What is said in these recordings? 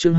chương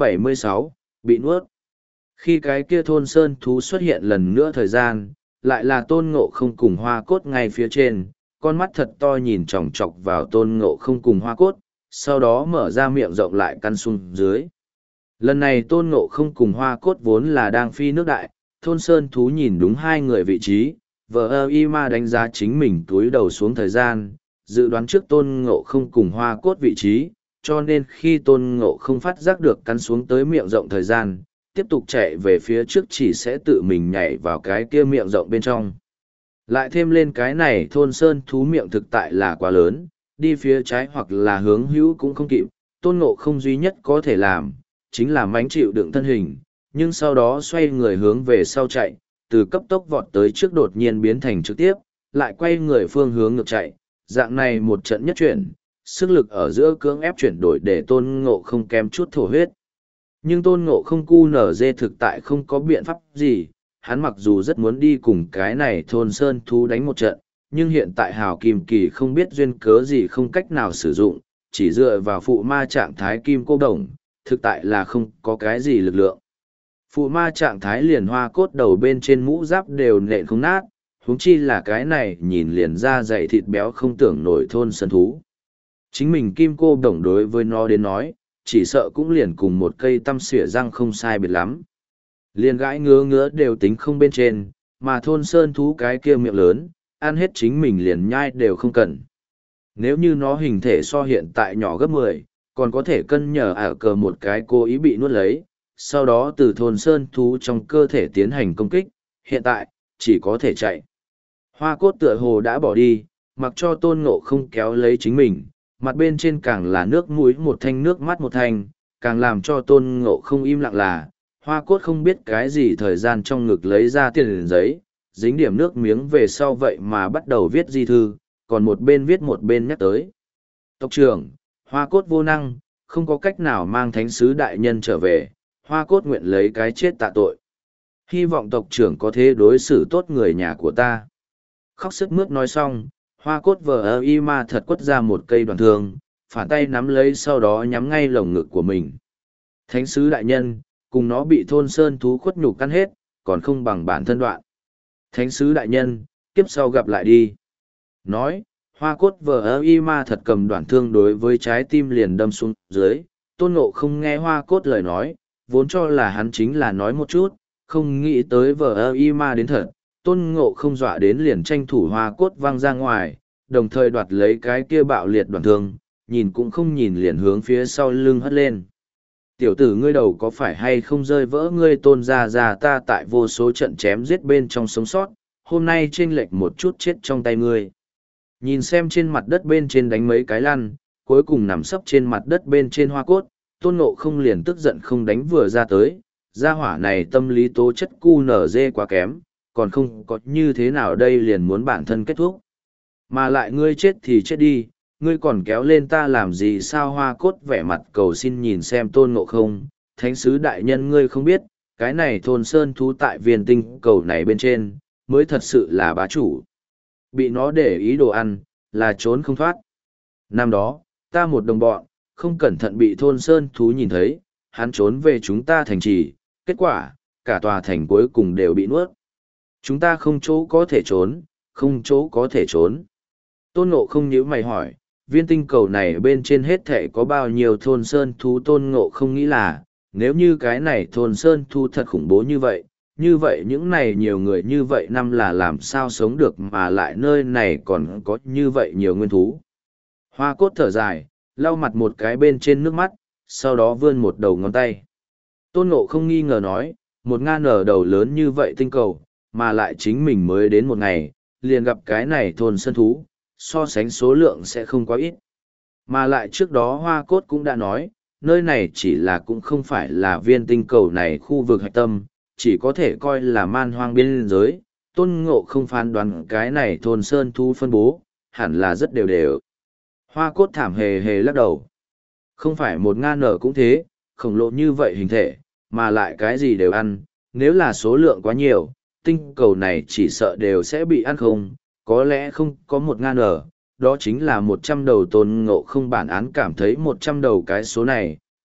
276, bị nuốt. Khi cái kia thôn sơn thú xuất hiện lần nữa thời gian, lại là Tôn Ngộ Không cùng Hoa Cốt ngay phía trên, con mắt thật to nhìn chòng chọc vào Tôn Ngộ Không cùng Hoa Cốt, sau đó mở ra miệng rộng lại căn xuống dưới. Lần này Tôn Ngộ Không cùng Hoa Cốt vốn là đang phi nước đại, thôn sơn thú nhìn đúng hai người vị trí, vờ y ma đánh giá chính mình túi đầu xuống thời gian, dự đoán trước Tôn Ngộ Không cùng Hoa Cốt vị trí, cho nên khi Tôn Ngộ Không phát giác được cắn xuống tới miệng rộng thời gian, tiếp tục chạy về phía trước chỉ sẽ tự mình nhảy vào cái kia miệng rộng bên trong. Lại thêm lên cái này thôn sơn thú miệng thực tại là quá lớn, đi phía trái hoặc là hướng hữu cũng không kịp, Tôn Ngộ Không duy nhất có thể làm, chính là mánh chịu đựng thân hình, nhưng sau đó xoay người hướng về sau chạy, từ cấp tốc vọt tới trước đột nhiên biến thành trực tiếp, lại quay người phương hướng ngược chạy, dạng này một trận nhất chuyển, sức lực ở giữa cưỡng ép chuyển đổi để Tôn Ngộ Không kém chút thổ huyết. Nhưng Tôn Ngộ Không cu nở dê thực tại không có biện pháp gì, hắn mặc dù rất muốn đi cùng cái này thôn sơn thú đánh một trận, nhưng hiện tại hào kim kỳ không biết duyên cớ gì không cách nào sử dụng, chỉ dựa vào phụ ma trạng thái kim cô đồng, thực tại là không có cái gì lực lượng. Phụ ma trạng thái liền Hoa Cốt đầu bên trên mũ giáp đều nện không nát, huống chi là cái này nhìn liền ra dày thịt béo không tưởng nổi thôn sơn thú. Chính mình kim cô đồng đối với nó đến nói, chỉ sợ cũng liền cùng một cây tăm xỉa răng không sai biệt lắm. Liền gãi ngứa ngứa đều tính không bên trên, mà thôn sơn thú cái kia miệng lớn, ăn hết chính mình liền nhai đều không cần. Nếu như nó hình thể so hiện tại nhỏ gấp 10, còn có thể cân nhờ cờ một cái cố ý bị nuốt lấy, sau đó từ thôn sơn thú trong cơ thể tiến hành công kích, hiện tại, chỉ có thể chạy. Hoa Cốt tựa hồ đã bỏ đi, mặc cho Tôn Ngộ Không kéo lấy chính mình, mặt bên trên càng là nước mũi một thanh nước mắt một thanh, càng làm cho Tôn Ngộ Không im lặng là, Hoa Cốt không biết cái gì thời gian trong ngực lấy ra tiền giấy, dính điểm nước miếng về sau vậy mà bắt đầu viết di thư, còn một bên viết một bên nhắc tới. Tộc trưởng, Hoa Cốt vô năng, không có cách nào mang thánh sứ đại nhân trở về, Hoa Cốt nguyện lấy cái chết tạ tội. Hy vọng tộc trưởng có thế đối xử tốt người nhà của ta. Khóc sức mướt nói xong, Hoa Cốt vờ y ma thật quất ra một cây đoàn thương, phản tay nắm lấy sau đó nhắm ngay lồng ngực của mình. Thánh sứ đại nhân, cùng nó bị thôn sơn thú khuất nhục căn hết, còn không bằng bản thân đoạn. Thánh sứ đại nhân, kiếp sau gặp lại đi. Nói, Hoa Cốt vờ y ma thật cầm đoạn thương đối với trái tim liền đâm xuống dưới, Tôn Ngộ Không nghe Hoa Cốt lời nói, vốn cho là hắn chính là nói một chút, không nghĩ tới vờ y ma đến thật. Tôn Ngộ Không dọa đến liền tranh thủ Hoa Cốt văng ra ngoài, đồng thời đoạt lấy cái kia bạo liệt đoạn thương, nhìn cũng không nhìn liền hướng phía sau lưng hất lên. Tiểu tử ngươi đầu có phải hay không rơi vỡ ngươi Tôn ra ta tại vô số trận chém giết bên trong sống sót, hôm nay chênh lệch một chút chết trong tay ngươi. Nhìn xem trên mặt đất bên trên đánh mấy cái lăn, cuối cùng nằm sấp trên mặt đất bên trên Hoa Cốt, Tôn Ngộ Không liền tức giận không đánh vừa ra tới, gia hỏa này tâm lý tố chất cu nở dê quá kém, còn không có như thế nào đây liền muốn bản thân kết thúc. Mà lại ngươi chết thì chết đi, ngươi còn kéo lên ta làm gì sao? Hoa Cốt vẻ mặt cầu xin nhìn xem Tôn Ngộ Không, thánh sứ đại nhân ngươi không biết, cái này thôn sơn thú tại viên tinh cầu này bên trên, mới thật sự là bá chủ. Bị nó để ý đồ ăn, là trốn không thoát. Năm đó, ta một đồng bọn, không cẩn thận bị thôn sơn thú nhìn thấy, hắn trốn về chúng ta thành trì, kết quả, cả tòa thành cuối cùng đều bị nuốt. Chúng ta không chỗ có thể trốn, không chỗ có thể trốn. Tôn Ngộ Không nhíu mày hỏi, viên tinh cầu này bên trên hết thể có bao nhiêu thôn sơn thú? Tôn Ngộ Không nghĩ là, nếu như cái này thôn sơn thú thật khủng bố như vậy những này nhiều người như vậy năm là làm sao sống được mà lại nơi này còn có như vậy nhiều nguyên thú. Hoa Cốt thở dài, lau mặt một cái bên trên nước mắt, sau đó vươn một đầu ngón tay. Tôn Ngộ Không nghi ngờ nói, một ngàn nở đầu lớn như vậy tinh cầu, mà lại chính mình mới đến một ngày, liền gặp cái này thôn sơn thú, so sánh số lượng sẽ không quá ít. Mà lại trước đó Hoa Cốt cũng đã nói, nơi này chỉ là cũng không phải là viên tinh cầu này khu vực hạch tâm, chỉ có thể coi là man hoang biên giới. Tôn Ngộ Không phán đoán cái này thôn sơn thú phân bố, hẳn là rất đều đều. Hoa Cốt thảm hề hề lắc đầu. Không phải một ngàn nở cũng thế, khổng lồ như vậy hình thể, mà lại cái gì đều ăn, nếu là số lượng quá nhiều, tinh cầu này chỉ sợ đều sẽ bị ăn không, có lẽ không có một ngàn ở, đó chính là 100 đầu. Tôn Ngộ Không bản án cảm thấy 100 đầu cái số này,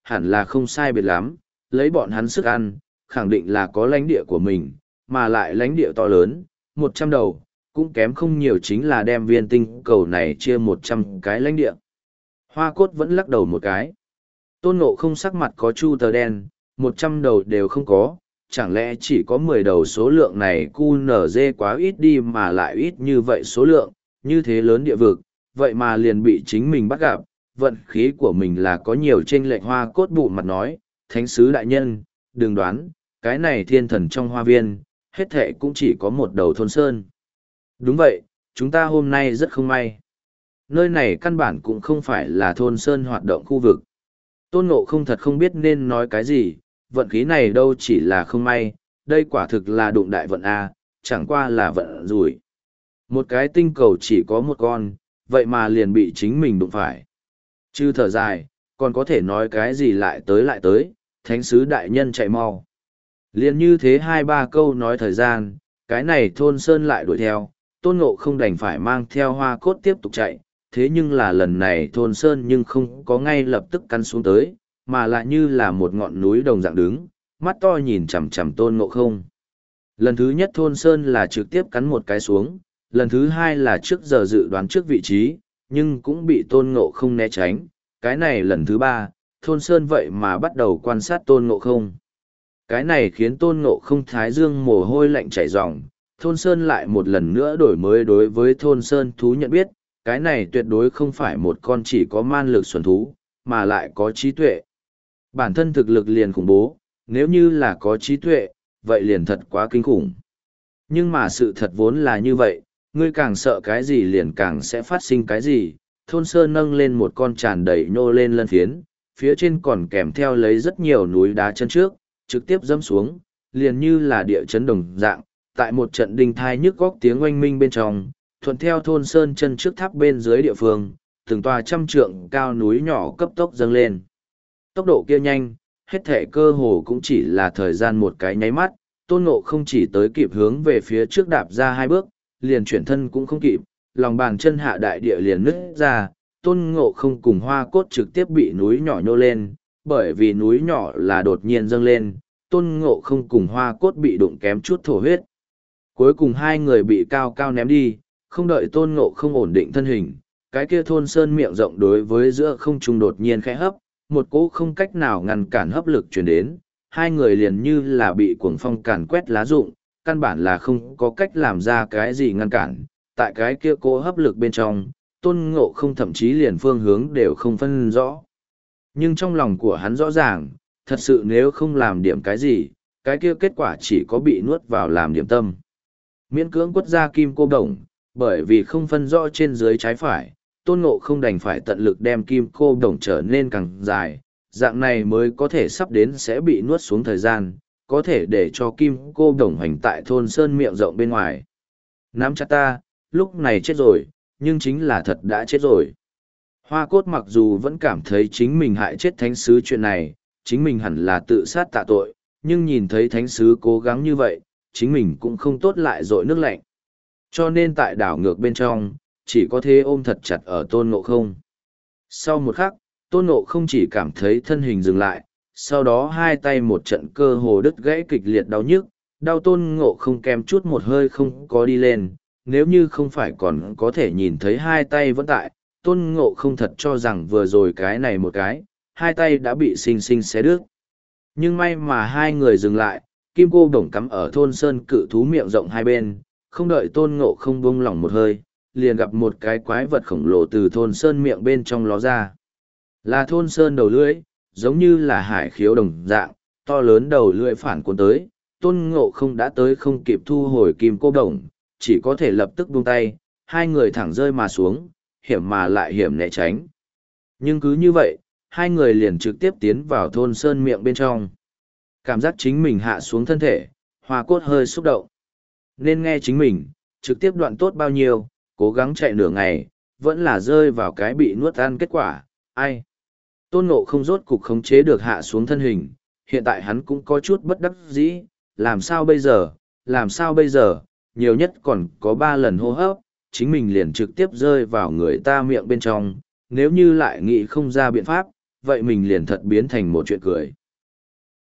hẳn là không sai biệt lắm, lấy bọn hắn sức ăn, khẳng định là có lãnh địa của mình, mà lại lãnh địa to lớn, 100 đầu, cũng kém không nhiều chính là đem viên tinh cầu này chia 100 cái lãnh địa. Hoa cốt vẫn lắc đầu một cái. Tôn Ngộ không sắc mặt có chu tờ đen, 100 đầu đều không có, chẳng lẽ chỉ có 10 đầu số lượng này QNZ quá ít đi mà lại ít như vậy số lượng, như thế lớn địa vực, vậy mà liền bị chính mình bắt gặp, vận khí của mình là có nhiều chênh lệch. Hoa cốt bụ mặt nói, thánh sứ đại nhân, đừng đoán, cái này thiên thần trong hoa viên, hết thệ cũng chỉ có một đầu thôn sơn. Đúng vậy, chúng ta hôm nay rất không may. Nơi này căn bản cũng không phải là thôn sơn hoạt động khu vực. Tôn Ngộ không thật không biết nên nói cái gì, vận khí này đâu chỉ là không may, đây quả thực là đụng đại vận A, chẳng qua là vận rủi. Một cái tinh cầu chỉ có một con, vậy mà liền bị chính mình đụng phải. Chứ thở dài, còn có thể nói cái gì lại tới, thánh sứ đại nhân chạy mau. Liền như thế 2-3 câu nói thời gian, cái này thôn sơn lại đuổi theo, Tôn Ngộ không đành phải mang theo Hoa cốt tiếp tục chạy, thế nhưng là lần này thôn sơn nhưng không có ngay lập tức căn xuống tới, mà lại như là một ngọn núi đồng dạng đứng, mắt to nhìn chằm chằm Tôn Ngộ không. Lần thứ nhất thôn sơn là trực tiếp cắn một cái xuống, lần thứ hai là trước giờ dự đoán trước vị trí, nhưng cũng bị Tôn Ngộ không né tránh, cái này lần thứ ba, thôn sơn vậy mà bắt đầu quan sát Tôn Ngộ không. Cái này khiến Tôn Ngộ không thái dương mồ hôi lạnh chảy ròng, thôn sơn lại một lần nữa đổi mới đối với thôn sơn thú nhận biết, cái này tuyệt đối không phải một con chỉ có man lực xuẩn thú, mà lại có trí tuệ. Bản thân thực lực liền khủng bố, nếu như là có trí tuệ, vậy liền thật quá kinh khủng. Nhưng mà sự thật vốn là như vậy, ngươi càng sợ cái gì liền càng sẽ phát sinh cái gì. Thôn sơn nâng lên một con tràn đầy nhô lên lân phiến, phía trên còn kèm theo lấy rất nhiều núi đá chân trước, trực tiếp dẫm xuống, liền như là địa chấn đồng dạng, tại một trận đinh thai nhức góc tiếng oanh minh bên trong, thuận theo thôn sơn chân trước tháp bên dưới địa phương, từng tòa trăm trượng cao núi nhỏ cấp tốc dâng lên. Tốc độ kia nhanh, hết thể cơ hồ cũng chỉ là thời gian một cái nháy mắt, Tôn Ngộ không chỉ tới kịp hướng về phía trước đạp ra 2 bước, liền chuyển thân cũng không kịp, lòng bàn chân hạ đại địa liền nứt ra, Tôn Ngộ không cùng Hoa cốt trực tiếp bị núi nhỏ nhô lên, bởi vì núi nhỏ là đột nhiên dâng lên, Tôn Ngộ không cùng Hoa cốt bị đụng kém chút thổ huyết. Cuối cùng hai người bị cao cao ném đi, không đợi Tôn Ngộ không ổn định thân hình, cái kia thôn sơn miệng rộng đối với giữa không trung đột nhiên khẽ hấp, một cỗ không cách nào ngăn cản hấp lực truyền đến, hai người liền như là bị cuồng phong càn quét lá rụng, căn bản là không có cách làm ra cái gì ngăn cản. Tại cái kia cỗ hấp lực bên trong, Tôn Ngộ không thậm chí liền phương hướng đều không phân rõ. Nhưng trong lòng của hắn rõ ràng, thật sự nếu không làm điểm cái gì, cái kia kết quả chỉ có bị nuốt vào làm điểm tâm. Miễn cưỡng quất ra kim cô đồng, bởi vì không phân rõ trên dưới trái phải, Tôn Ngộ không đành phải tận lực đem kim cô đồng trở nên càng dài, dạng này mới có thể sắp đến sẽ bị nuốt xuống thời gian, có thể để cho kim cô đồng hành tại thôn sơn miệng rộng bên ngoài. Nắm chặt ta, lúc này chết rồi, nhưng chính là thật đã chết rồi. Hoa cốt mặc dù vẫn cảm thấy chính mình hại chết thánh sứ chuyện này, chính mình hẳn là tự sát tạ tội, nhưng nhìn thấy thánh sứ cố gắng như vậy, chính mình cũng không tốt lại dội nước lạnh. Cho nên tại đảo ngược bên trong, chỉ có thế ôm thật chặt ở Tôn Ngộ không. Sau một khắc, Tôn Ngộ không chỉ cảm thấy thân hình dừng lại, sau đó hai tay một trận cơ hồ đứt gãy kịch liệt đau nhức, đau Tôn Ngộ không kèm chút một hơi không có đi lên, nếu như không phải còn có thể nhìn thấy hai tay vẫn tại, Tôn Ngộ không thật cho rằng vừa rồi cái này một cái, hai tay đã bị xinh xinh xé đứt. Nhưng may mà hai người dừng lại, kim cô đồng cắm ở thôn sơn cự thú miệng rộng hai bên, không đợi Tôn Ngộ không buông lỏng một hơi, liền gặp một cái quái vật khổng lồ từ thôn sơn miệng bên trong ló ra. Là thôn sơn đầu lưỡi, giống như là hải khiếu đồng dạng, to lớn đầu lưỡi phản cuốn tới, Tôn Ngộ không đã tới không kịp thu hồi kim cô đồng, chỉ có thể lập tức buông tay, hai người thẳng rơi mà xuống, hiểm mà lại hiểm né tránh. Nhưng cứ như vậy, hai người liền trực tiếp tiến vào thôn sơn miệng bên trong. Cảm giác chính mình hạ xuống thân thể, Hoa cốt hơi xúc động. Nên nghe chính mình, trực tiếp đoạn tốt bao nhiêu, cố gắng chạy nửa ngày, vẫn là rơi vào cái bị nuốt ăn kết quả, ai. Tôn Ngộ không rốt cục khống chế được hạ xuống thân hình, hiện tại hắn cũng có chút bất đắc dĩ, làm sao bây giờ, nhiều nhất còn có 3 lần hô hấp, chính mình liền trực tiếp rơi vào người ta miệng bên trong, nếu như lại nghĩ không ra biện pháp, vậy mình liền thật biến thành một chuyện cười.